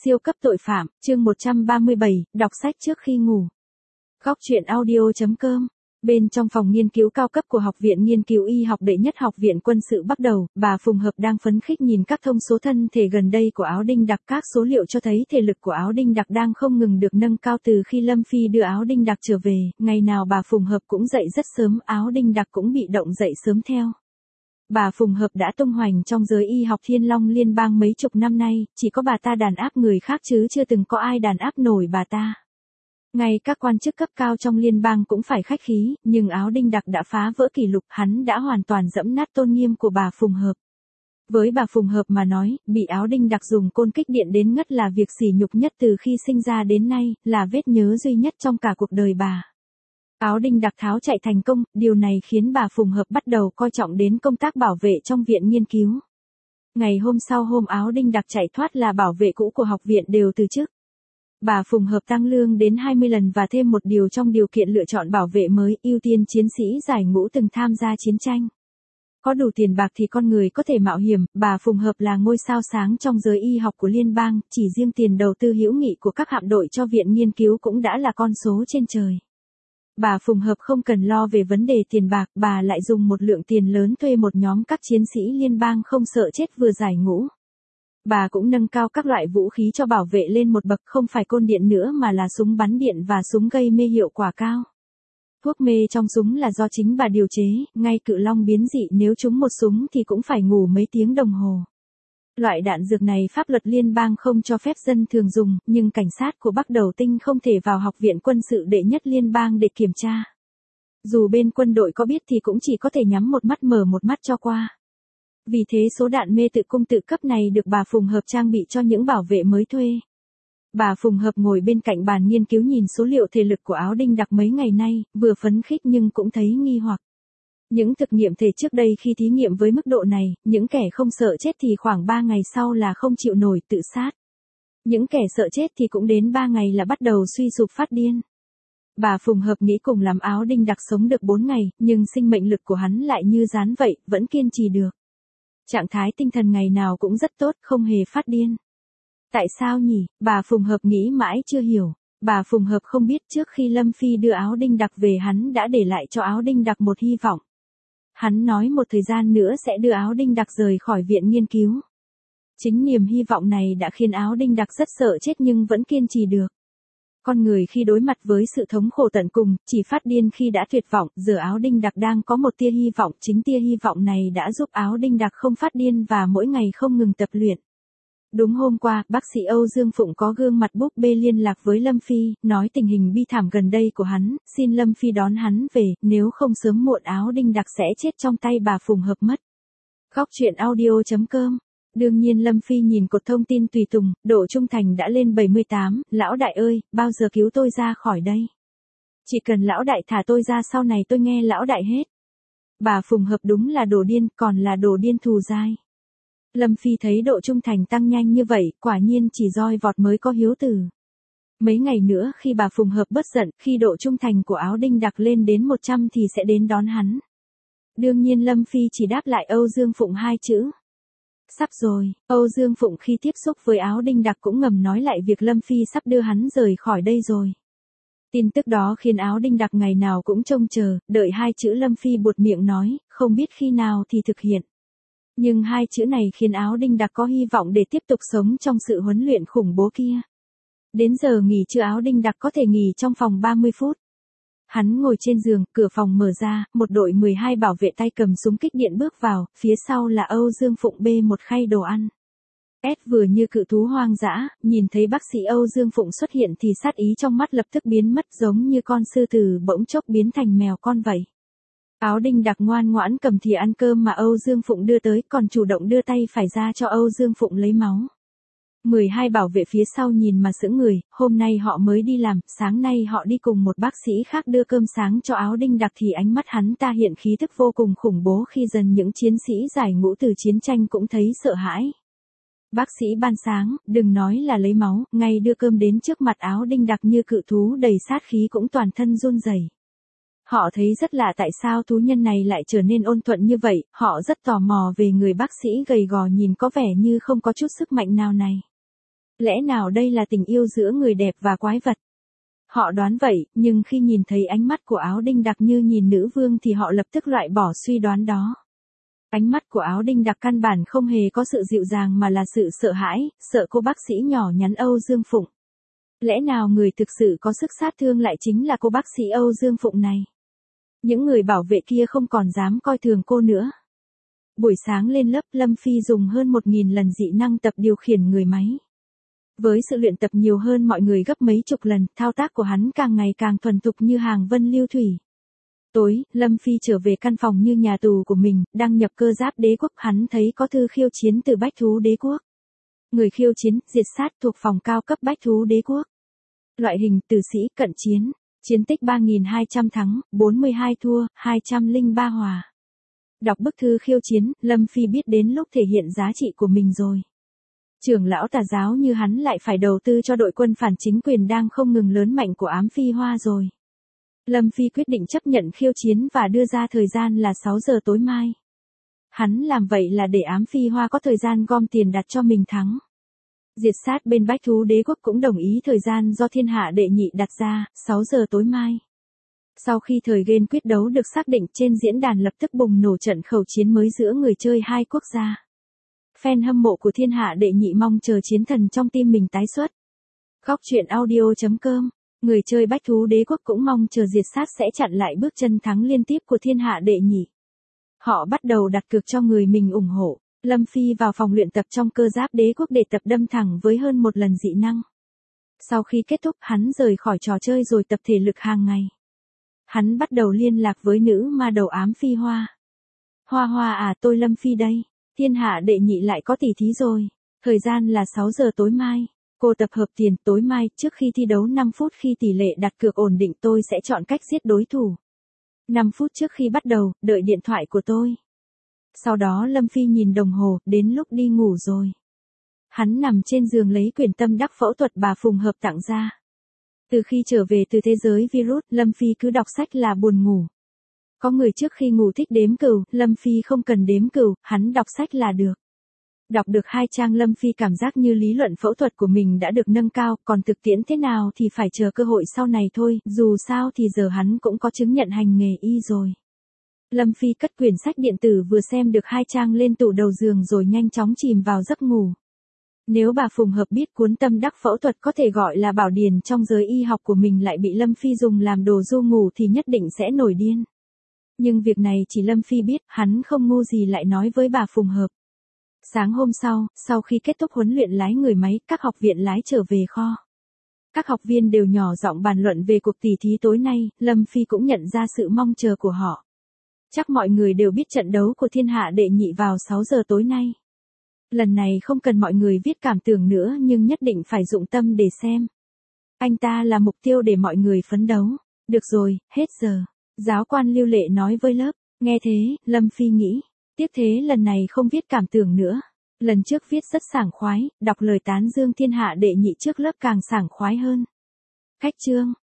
Siêu cấp tội phạm, chương 137, đọc sách trước khi ngủ. Góc truyện audio.com. Bên trong phòng nghiên cứu cao cấp của Học viện Nghiên cứu Y học đệ nhất Học viện Quân sự bắt đầu, bà Phùng Hợp đang phấn khích nhìn các thông số thân thể gần đây của Áo Đinh Đặc. Các số liệu cho thấy thể lực của Áo Đinh Đặc đang không ngừng được nâng cao từ khi Lâm Phi đưa Áo Đinh Đặc trở về. Ngày nào bà Phùng Hợp cũng dậy rất sớm, Áo Đinh Đặc cũng bị động dậy sớm theo. Bà Phùng Hợp đã tung hoành trong giới y học Thiên Long Liên bang mấy chục năm nay, chỉ có bà ta đàn áp người khác chứ chưa từng có ai đàn áp nổi bà ta. Ngay các quan chức cấp cao trong liên bang cũng phải khách khí, nhưng Áo Đinh Đặc đã phá vỡ kỷ lục, hắn đã hoàn toàn dẫm nát tôn nghiêm của bà Phùng Hợp. Với bà Phùng Hợp mà nói, bị Áo Đinh Đặc dùng côn kích điện đến ngất là việc sỉ nhục nhất từ khi sinh ra đến nay, là vết nhớ duy nhất trong cả cuộc đời bà. Áo Đinh Đặc tháo chạy thành công, điều này khiến bà Phùng Hợp bắt đầu coi trọng đến công tác bảo vệ trong viện nghiên cứu. Ngày hôm sau hôm Áo Đinh Đặc chạy thoát là bảo vệ cũ của học viện đều từ chức. Bà Phùng Hợp tăng lương đến 20 lần và thêm một điều trong điều kiện lựa chọn bảo vệ mới, ưu tiên chiến sĩ giải ngũ từng tham gia chiến tranh. Có đủ tiền bạc thì con người có thể mạo hiểm, bà Phùng Hợp là ngôi sao sáng trong giới y học của liên bang, chỉ riêng tiền đầu tư hữu nghị của các hạm đội cho viện nghiên cứu cũng đã là con số trên trời. Bà Phùng Hợp không cần lo về vấn đề tiền bạc, bà lại dùng một lượng tiền lớn thuê một nhóm các chiến sĩ liên bang không sợ chết vừa giải ngũ. Bà cũng nâng cao các loại vũ khí cho bảo vệ lên một bậc, không phải côn điện nữa mà là súng bắn điện và súng gây mê hiệu quả cao. Thuốc mê trong súng là do chính bà điều chế, ngay Cự Long biến dị nếu trúng một súng thì cũng phải ngủ mấy tiếng đồng hồ. Loại đạn dược này pháp luật liên bang không cho phép dân thường dùng, nhưng cảnh sát của Bắc Đầu Tinh không thể vào Học viện Quân sự đệ nhất liên bang để kiểm tra. Dù bên quân đội có biết thì cũng chỉ có thể nhắm một mắt mở một mắt cho qua. Vì thế số đạn mê tự cung tự cấp này được bà Phùng Hợp trang bị cho những bảo vệ mới thuê. Bà Phùng Hợp ngồi bên cạnh bàn nghiên cứu nhìn số liệu thể lực của Áo Đinh Đặc mấy ngày nay, vừa phấn khích nhưng cũng thấy nghi hoặc. Những thực nghiệm thể trước đây khi thí nghiệm với mức độ này, những kẻ không sợ chết thì khoảng 3 ngày sau là không chịu nổi tự sát. Những kẻ sợ chết thì cũng đến 3 ngày là bắt đầu suy sụp phát điên. Bà Phùng Hợp nghĩ cùng làm Áo Đinh Đặc sống được 4 ngày, nhưng sinh mệnh lực của hắn lại như rán vậy, vẫn kiên trì được. Trạng thái tinh thần ngày nào cũng rất tốt, không hề phát điên. Tại sao nhỉ? Bà Phùng Hợp nghĩ mãi chưa hiểu. Bà Phùng Hợp không biết trước khi Lâm Phi đưa Áo Đinh Đặc về hắn đã để lại cho Áo Đinh Đặc một hy vọng. Hắn nói một thời gian nữa sẽ đưa Áo Đinh Đặc rời khỏi viện nghiên cứu. Chính niềm hy vọng này đã khiến Áo Đinh Đặc rất sợ chết nhưng vẫn kiên trì được. Con người khi đối mặt với sự thống khổ tận cùng, chỉ phát điên khi đã tuyệt vọng, giờ Áo Đinh Đặc đang có một tia hy vọng, chính tia hy vọng này đã giúp Áo Đinh Đặc không phát điên và mỗi ngày không ngừng tập luyện. Đúng hôm qua, bác sĩ Âu Dương Phụng có gương mặt búp bê liên lạc với Lâm Phi, nói tình hình bi thảm gần đây của hắn, xin Lâm Phi đón hắn về, nếu không sớm muộn Áo Đinh Đặc sẽ chết trong tay bà Phùng Hợp mất. Góc truyện audio.com. Đương nhiên Lâm Phi nhìn cột thông tin tùy tùng, độ trung thành đã lên 78, lão đại ơi, bao giờ cứu tôi ra khỏi đây? Chỉ cần lão đại thả tôi ra sau này tôi nghe lão đại hết. Bà Phùng Hợp đúng là đồ điên, còn là đồ điên thù dai. Lâm Phi thấy độ trung thành tăng nhanh như vậy, quả nhiên chỉ roi vọt mới có hiếu tử. Mấy ngày nữa khi bà Phùng Hợp bớt giận, khi độ trung thành của Áo Đinh Đặc lên đến 100 thì sẽ đến đón hắn. Đương nhiên Lâm Phi chỉ đáp lại Âu Dương Phụng 2 chữ. Sắp rồi. Âu Dương Phụng khi tiếp xúc với Áo Đinh Đặc cũng ngầm nói lại việc Lâm Phi sắp đưa hắn rời khỏi đây rồi. Tin tức đó khiến Áo Đinh Đặc ngày nào cũng trông chờ, đợi 2 chữ Lâm Phi buột miệng nói, không biết khi nào thì thực hiện. Nhưng 2 chữ này khiến Áo Đinh Đặc có hy vọng để tiếp tục sống trong sự huấn luyện khủng bố kia. Đến giờ nghỉ trưa Áo Đinh Đặc có thể nghỉ trong phòng 30 phút. Hắn ngồi trên giường, cửa phòng mở ra, một đội 12 bảo vệ tay cầm súng kích điện bước vào, phía sau là Âu Dương Phụng bê một khay đồ ăn. Vừa như cự thú hoang dã, nhìn thấy bác sĩ Âu Dương Phụng xuất hiện thì sát ý trong mắt lập tức biến mất, giống như con sư tử bỗng chốc biến thành mèo con vậy. Áo Đinh Đặc ngoan ngoãn cầm thìa ăn cơm mà Âu Dương Phụng đưa tới, còn chủ động đưa tay phải ra cho Âu Dương Phụng lấy máu. 12 bảo vệ phía sau nhìn mà sững người, hôm nay họ mới đi làm, sáng nay họ đi cùng một bác sĩ khác đưa cơm sáng cho Áo Đinh Đặc thì ánh mắt hắn ta hiện khí thức vô cùng khủng bố khi dần những chiến sĩ giải ngũ từ chiến tranh cũng thấy sợ hãi. Bác sĩ ban sáng, đừng nói là lấy máu, ngay đưa cơm đến trước mặt Áo Đinh Đặc như cự thú đầy sát khí cũng toàn thân run rẩy. Họ thấy rất lạ tại sao thú nhân này lại trở nên ôn thuận như vậy, họ rất tò mò về người bác sĩ gầy gò nhìn có vẻ như không có chút sức mạnh nào này. Lẽ nào đây là tình yêu giữa người đẹp và quái vật? Họ đoán vậy, nhưng khi nhìn thấy ánh mắt của Áo Đinh Đặc như nhìn nữ vương thì họ lập tức loại bỏ suy đoán đó. Ánh mắt của Áo Đinh Đặc căn bản không hề có sự dịu dàng mà là sự sợ hãi, sợ cô bác sĩ nhỏ nhắn Âu Dương Phụng. Lẽ nào người thực sự có sức sát thương lại chính là cô bác sĩ Âu Dương Phụng này? Những người bảo vệ kia không còn dám coi thường cô nữa. Buổi sáng lên lớp, Lâm Phi dùng hơn 1.000 lần dị năng tập điều khiển người máy. Với sự luyện tập nhiều hơn mọi người gấp mấy chục lần, thao tác của hắn càng ngày càng thuần thục như hàng vân lưu thủy. Tối, Lâm Phi trở về căn phòng như nhà tù của mình, đăng nhập cơ giáp đế quốc, hắn thấy có thư khiêu chiến từ bách thú đế quốc. Người khiêu chiến, diệt sát thuộc phòng cao cấp bách thú đế quốc. Loại hình, tử sĩ, cận chiến. Chiến tích 3.200 thắng, 42 thua, 203 hòa. Đọc bức thư khiêu chiến, Lâm Phi biết đến lúc thể hiện giá trị của mình rồi. Trưởng lão tà giáo như hắn lại phải đầu tư cho đội quân phản chính quyền đang không ngừng lớn mạnh của ám phi hoa rồi. Lâm Phi quyết định chấp nhận khiêu chiến và đưa ra thời gian là 6 giờ tối mai. Hắn làm vậy là để ám phi hoa có thời gian gom tiền đặt cho mình thắng. Diệt sát bên bách thú đế quốc cũng đồng ý thời gian do thiên hạ đệ nhị đặt ra, 6 giờ tối mai. Sau khi thời gian quyết đấu được xác định trên diễn đàn lập tức bùng nổ trận khẩu chiến mới giữa người chơi hai quốc gia. Fan hâm mộ của thiên hạ đệ nhị mong chờ chiến thần trong tim mình tái xuất. Góc truyện audio.com, người chơi bách thú đế quốc cũng mong chờ diệt sát sẽ chặn lại bước chân thắng liên tiếp của thiên hạ đệ nhị. Họ bắt đầu đặt cược cho người mình ủng hộ. Lâm Phi vào phòng luyện tập trong cơ giáp đế quốc để tập đâm thẳng với hơn một lần dị năng. Sau khi kết thúc hắn rời khỏi trò chơi rồi tập thể lực hàng ngày. Hắn bắt đầu liên lạc với nữ ma đầu ám phi hoa. Hoa hoa à, tôi Lâm Phi đây. Thiên hạ đệ nhị lại có tỷ thí rồi. Thời gian là 6 giờ tối mai. Cô tập hợp tiền tối mai trước khi thi đấu 5 phút khi tỷ lệ đặt cược ổn định tôi sẽ chọn cách giết đối thủ. 5 phút trước khi bắt đầu, đợi điện thoại của tôi. Sau đó Lâm Phi nhìn đồng hồ, đến lúc đi ngủ rồi. Hắn nằm trên giường lấy quyển tâm đắc phẫu thuật bà Phùng Hợp tặng ra. Từ khi trở về từ thế giới virus, Lâm Phi cứ đọc sách là buồn ngủ. Có người trước khi ngủ thích đếm cừu, Lâm Phi không cần đếm cừu, hắn đọc sách là được. Đọc được 2 trang Lâm Phi cảm giác như lý luận phẫu thuật của mình đã được nâng cao, còn thực tiễn thế nào thì phải chờ cơ hội sau này thôi, dù sao thì giờ hắn cũng có chứng nhận hành nghề y rồi. Lâm Phi cất quyển sách điện tử vừa xem được 2 trang lên tủ đầu giường rồi nhanh chóng chìm vào giấc ngủ. Nếu bà Phùng Hợp biết cuốn tâm đắc phẫu thuật có thể gọi là bảo điển trong giới y học của mình lại bị Lâm Phi dùng làm đồ du ngủ thì nhất định sẽ nổi điên. Nhưng việc này chỉ Lâm Phi biết, hắn không ngu gì lại nói với bà Phùng Hợp. Sáng hôm sau khi kết thúc huấn luyện lái người máy, các học viện lái trở về kho. Các học viên đều nhỏ giọng bàn luận về cuộc tỉ thí tối nay, Lâm Phi cũng nhận ra sự mong chờ của họ. Chắc mọi người đều biết trận đấu của thiên hạ đệ nhị vào 6 giờ tối nay. Lần này không cần mọi người viết cảm tưởng nữa nhưng nhất định phải dụng tâm để xem. Anh ta là mục tiêu để mọi người phấn đấu. Được rồi, hết giờ. Giáo quan Lưu Lệ nói với lớp. Nghe thế, Lâm Phi nghĩ. Tiếc thế lần này không viết cảm tưởng nữa. Lần trước viết rất sảng khoái, đọc lời tán dương thiên hạ đệ nhị trước lớp càng sảng khoái hơn. Khách chương.